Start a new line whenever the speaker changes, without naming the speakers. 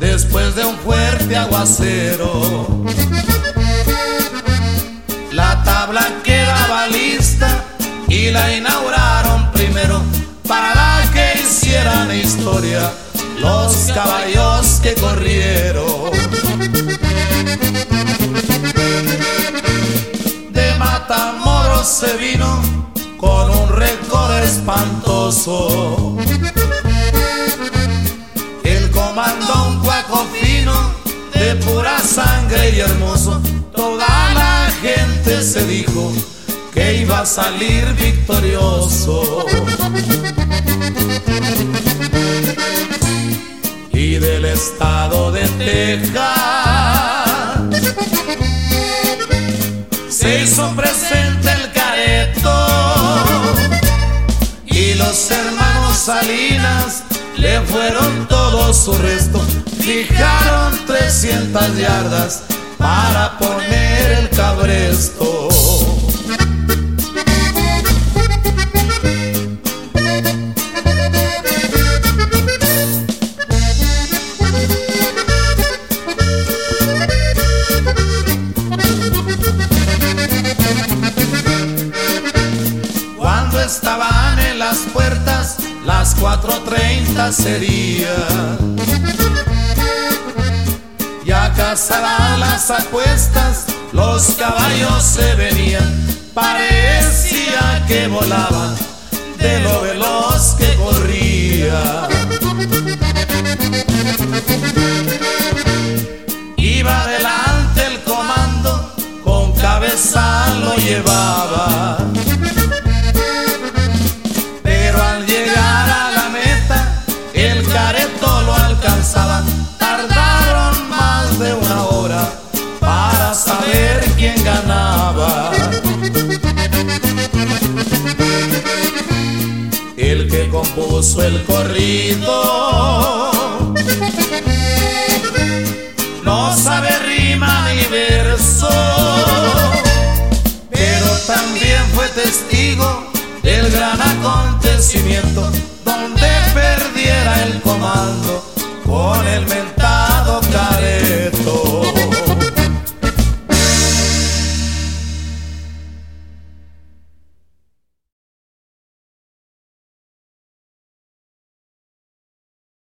después de un fuerte aguacero. La tabla quedaba lista y la inauguraron primero para que hicieran historia los caballos que corrieron. De Matamoros se vino con un récord espantoso. El comandón Cuaco Fino, de pura sangre y hermoso. Toda la gente se dijo que iba a salir victorioso. Y del estado de Texas se hizo presente el careto, y los hermanos Salinas le fueron todo su resto. Fijaron 300 yardas para poner el cabresto. Cuando estaban en las puertas, las 4:30 serían. Ya cazaban las apuestas, los caballos se venían. Parecía que volaban de lo veloz que corría. Iba adelante el comando, con cabeza lo llevaba. Pero al llegar a la meta, el careto lo alcanzaba. Tardaron más de una hora para saber quién ganaba. El que compuso el corrido no sabe rima ni verso, pero también fue testigo del gran acontecimiento donde perdiera el comando con el